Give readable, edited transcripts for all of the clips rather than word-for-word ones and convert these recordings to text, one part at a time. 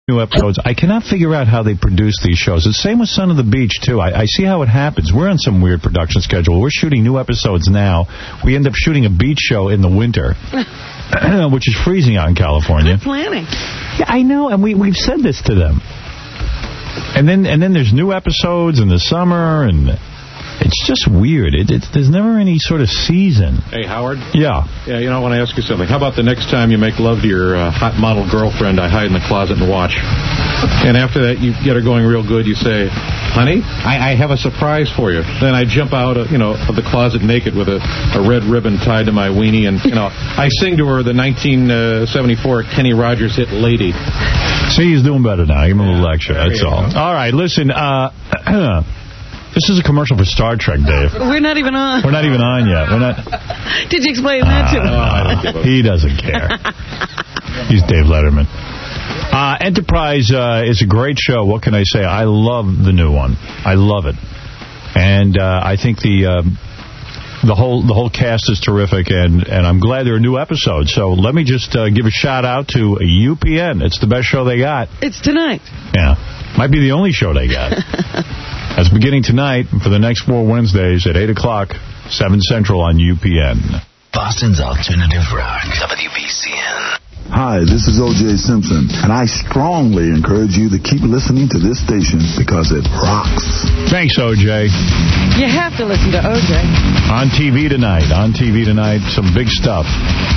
new episodes. I cannot figure out how they produce these shows. The same with Son of the Beach, too. I see how it happens. We're on some weird production schedule. We're shooting new episodes now. We end up shooting a beach show in the winter, which is freezing out in California. Good planning. Yeah, I know, and we've said this to them. And then there's new episodes in the summer, and it's just weird. There's never any sort of season. Hey, Howard? Yeah. Yeah, I want to ask you something. How about the next time you make love to your hot model girlfriend, I hide in the closet and watch. And after that, you get her going real good. You say, honey, I have a surprise for you. Then I jump out, of the closet naked with a red ribbon tied to my weenie. And, I sing to her the 1974 Kenny Rogers hit Lady. See, he's doing better now. Give him a little lecture. That's all. All right, listen. This is a commercial for Star Trek, Dave. We're not even on. We're not even on yet. We're not. Did you explain that to him? I don't give a... He doesn't care. He's Dave Letterman. Enterprise is a great show. What can I say? I love the new one. I love it. And I think the whole cast is terrific, and I'm glad there are new episodes. So let me just give a shout-out to UPN. It's the best show they got. It's tonight. Yeah. Might be the only show they got. That's beginning tonight for the next 4 Wednesdays at 8 o'clock, 7 Central on UPN. Boston's Alternative Rock, WBCN. Hi, this is O.J. Simpson, and I strongly encourage you to keep listening to this station because it rocks. Thanks, O.J. You have to listen to O.J. On TV tonight, some big stuff.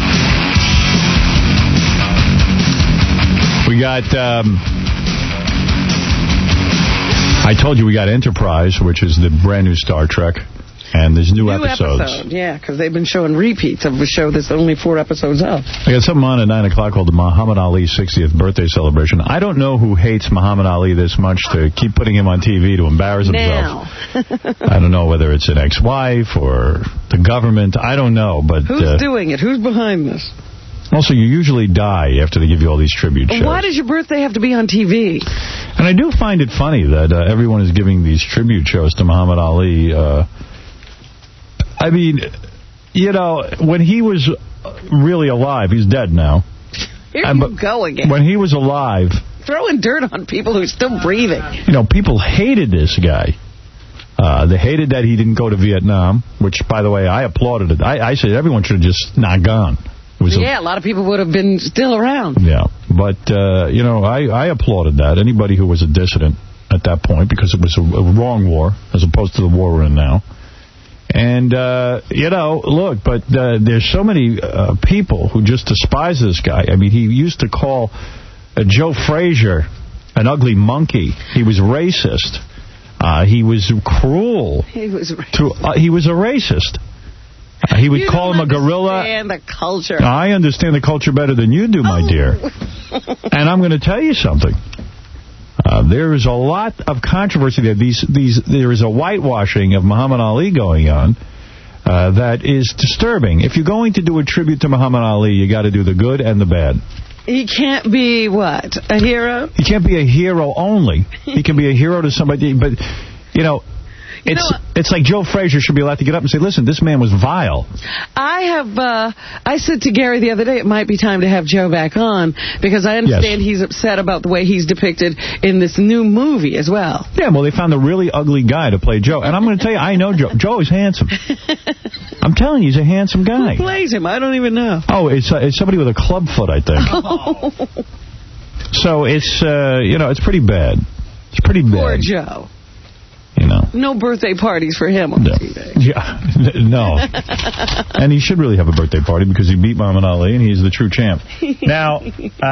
We got... I told you we got Enterprise, which is the brand new Star Trek, and there's new episodes. Yeah, because they've been showing repeats of a show that's only 4 episodes of. I got something on at 9 o'clock called the Muhammad Ali 60th birthday celebration. I don't know who hates Muhammad Ali this much to keep putting him on TV to embarrass himself. I don't know whether it's an ex-wife or the government. I don't know, but... Who's doing it? Who's behind this? Also, you usually die after they give you all these tribute shows. Why does your birthday have to be on TV? And I do find it funny that everyone is giving these tribute shows to Muhammad Ali. I mean, when he was really alive, he's dead now. Here you go again. When he was alive... Throwing dirt on people who are still breathing. People hated this guy. They hated that he didn't go to Vietnam, which, by the way, I applauded it. I said everyone should have just not gone. A lot of people would have been still around. Yeah, but, I applauded that. Anybody who was a dissident at that point, because it was a wrong war, as opposed to the war we're in now. And, look, but there's so many people who just despise this guy. I mean, he used to call Joe Frazier an ugly monkey. He was racist. He was cruel. He was racist. He was a racist. He would call him a gorilla. I understand the culture. I understand the culture better than you do, my dear. And I'm going to tell you something. There is a lot of controversy there. There is a whitewashing of Muhammad Ali going on that is disturbing. If you're going to do a tribute to Muhammad Ali, you got to do the good and the bad. He can't be, what, a hero? He can't be a hero only. He can be a hero to somebody, but, it's like Joe Frazier should be allowed to get up and say, listen, this man was vile. I said to Gary the other day, it might be time to have Joe back on, because I understand he's upset about the way he's depicted in this new movie as well. Yeah, well, they found a really ugly guy to play Joe. And I'm going to tell you, I know Joe. Joe is handsome. I'm telling you, he's a handsome guy. Who plays him? I don't even know. Oh, it's somebody with a club foot, I think. So it's, it's pretty bad. It's pretty bad. Poor Joe. No birthday parties for him on TV. Yeah, no. And he should really have a birthday party because he beat Muhammad Ali and he's the true champ. Now,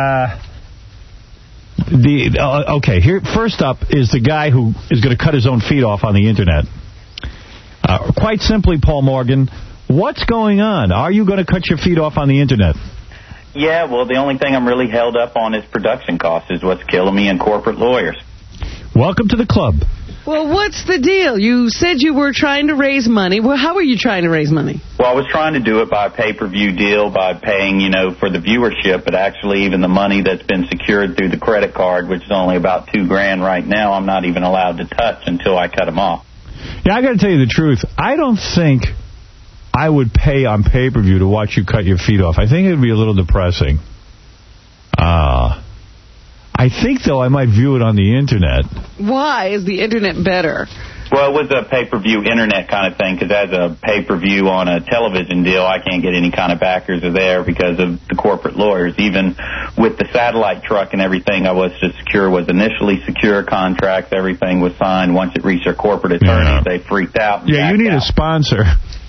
here first up is the guy who is going to cut his own feet off on the Internet. Quite simply, Paul Morgan, what's going on? Are you going to cut your feet off on the Internet? Yeah, well, the only thing I'm really held up on is production costs is what's killing me, and corporate lawyers. Welcome to the club. Well, what's the deal? You said you were trying to raise money. Well, how are you trying to raise money? Well, I was trying to do it by a pay-per-view deal, by paying, for the viewership, but actually even the money that's been secured through the credit card, which is only about $2,000 right now, I'm not even allowed to touch until I cut them off. Yeah, I got to tell you the truth. I don't think I would pay on pay-per-view to watch you cut your feet off. I think it would be a little depressing. I think, though, I might view it on the Internet. Why is the Internet better? Well, it was a pay-per-view Internet kind of thing, because as a pay-per-view on a television deal, I can't get any kind of backers there because of the corporate lawyers. Even with the satellite truck and everything I was to secure was initially secure contracts. Everything was signed. Once it reached their corporate attorneys, they freaked out. Yeah, you need a sponsor.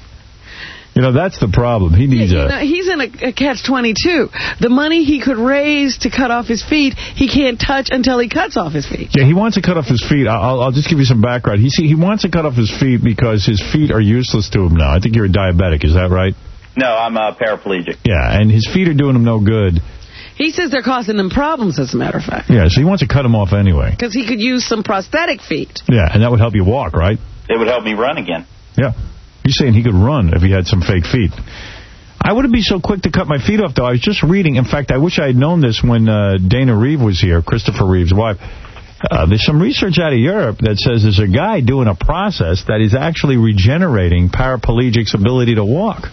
You know, that's the problem. He needs he's in a catch-22. The money he could raise to cut off his feet, he can't touch until he cuts off his feet. Yeah, he wants to cut off his feet. I'll just give you some background. He wants to cut off his feet because his feet are useless to him now. I think you're a diabetic. Is that right? No, I'm a paraplegic. Yeah, and his feet are doing him no good. He says they're causing him problems, as a matter of fact. Yeah, so he wants to cut them off anyway. Because he could use some prosthetic feet. Yeah, and that would help you walk, right? It would help me run again. Yeah. He's saying he could run if he had some fake feet. I wouldn't be so quick to cut my feet off, though. I was just reading. In fact, I wish I had known this when Dana Reeve was here, Christopher Reeve's wife. There's some research out of Europe that says there's a guy doing a process that is actually regenerating paraplegics' ability to walk.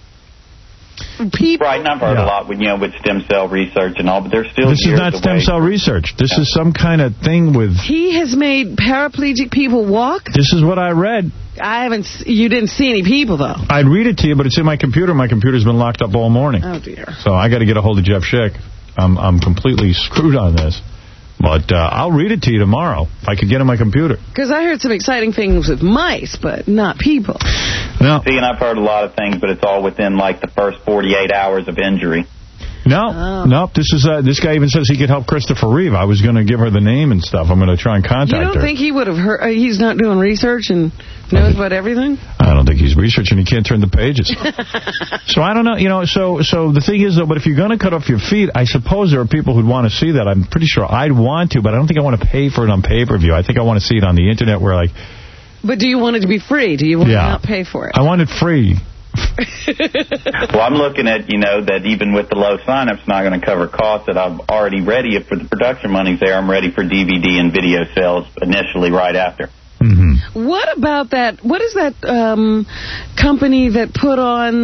Right, and I've heard a lot with stem cell research and all, but there's still This is not stem cell research. This is some kind of thing with... He has made paraplegic people walk? This is what I read. You didn't see any people, though. I'd read it to you, but it's in my computer. My computer's been locked up all morning. Oh, dear. So I got to get a hold of Jeff Schick. I'm completely screwed on this. But I'll read it to you tomorrow, if I could get on my computer. Because I heard some exciting things with mice, but not people. No. See, and I've heard a lot of things, but it's all within, like, the first 48 hours of injury. No, this guy even says he could help Christopher Reeve. I was going to give her the name and stuff. I'm going to try and contact her. You don't think he would have heard? He's not doing research and knows about everything? I don't think he's researching. He can't turn the pages. So I don't know. So the thing is, though, but if you're going to cut off your feet, I suppose there are people who'd want to see that. I'm pretty sure I'd want to, but I don't think I want to pay for it on pay-per-view. I think I want to see it on the Internet where, like... But do you want it to be free? Do you want to not pay for it? I want it free. Well, I'm looking at, that even with the low sign-ups, not going to cover costs, that I'm already ready. If the production money's there, I'm ready for DVD and video sales initially right after. Mm-hmm. What about that? What is that company that put on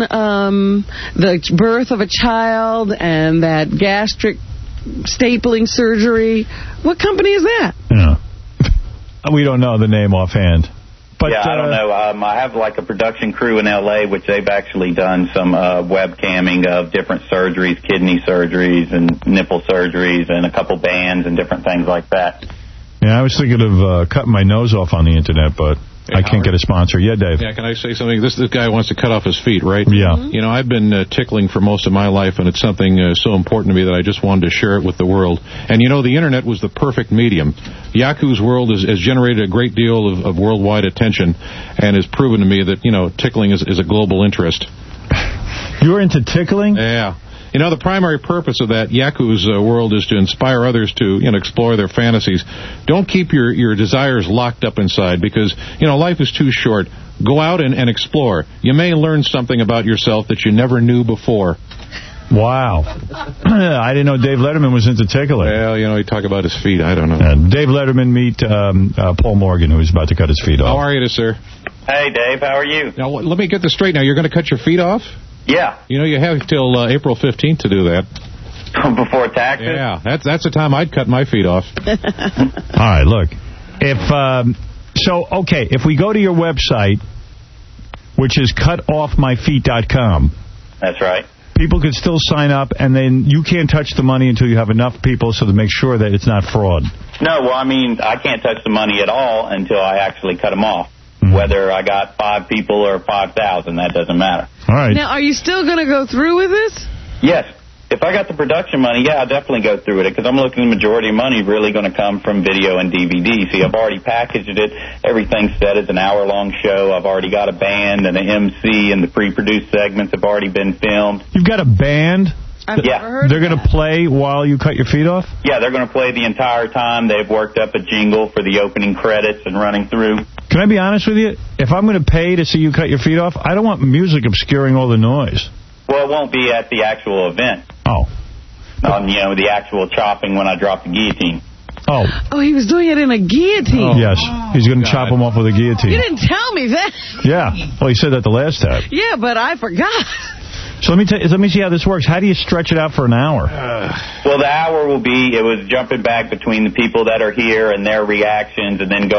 the birth of a child and that gastric stapling surgery? What company is that? Yeah. We don't know the name offhand. But, yeah, I don't know. I have like a production crew in L.A., which they've actually done some webcamming of different surgeries, kidney surgeries and nipple surgeries and a couple bands and different things like that. Yeah, I was thinking of cutting my nose off on the Internet, but I can't get a sponsor. Yeah, Dave. Yeah, can I say something? This guy wants to cut off his feet, right? Yeah. Mm-hmm. I've been tickling for most of my life, and it's something so important to me that I just wanted to share it with the world. And, the Internet was the perfect medium. Yaku's World has generated a great deal of worldwide attention and has proven to me that, tickling is a global interest. You're into tickling? Yeah. The primary purpose of that Yaku's World is to inspire others to, explore their fantasies. Don't keep your desires locked up inside because, life is too short. Go out and explore. You may learn something about yourself that you never knew before. Wow. I didn't know Dave Letterman was into tickling. Well, he talk about his feet. I don't know. Dave Letterman meet Paul Morgan, who's about to cut his feet off. How are you, sir? Hey, Dave. How are you? Now, let me get this straight. Now, you're going to cut your feet off? Yeah. You have till April 15th to do that. Before taxes? Yeah, that's the time I'd cut my feet off. All right, look. If we go to your website, which is cutoffmyfeet.com. That's right. People can still sign up, and then you can't touch the money until you have enough people so to make sure that it's not fraud. No, well, I can't touch the money at all until I actually cut them off. Whether I got 5 people or 5,000, that doesn't matter. All right. Now, are you still going to go through with this? Yes. If I got the production money, yeah, I'll definitely go through with it, because I'm looking at the majority of money really going to come from video and DVD. See, I've already packaged it. Everything's set as an hour-long show. I've already got a band and an MC, and the pre-produced segments have already been filmed. You've got a band? I've never heard They're going to play while you cut your feet off? Yeah, they're going to play the entire time. They've worked up a jingle for the opening credits and running through. Can I be honest with you? If I'm going to pay to see you cut your feet off, I don't want music obscuring all the noise. Well, it won't be at the actual event. Oh. The actual chopping when I drop the guillotine. Oh, he was doing it in a guillotine. Oh. Yes, he's going to chop him off with a guillotine. You didn't tell me that. Yeah, well, he said that the last time. Yeah, but I forgot. So let me see how this works. How do you stretch it out for an hour? Well, the hour will be, it was jumping back between the people that are here and their reactions, and then go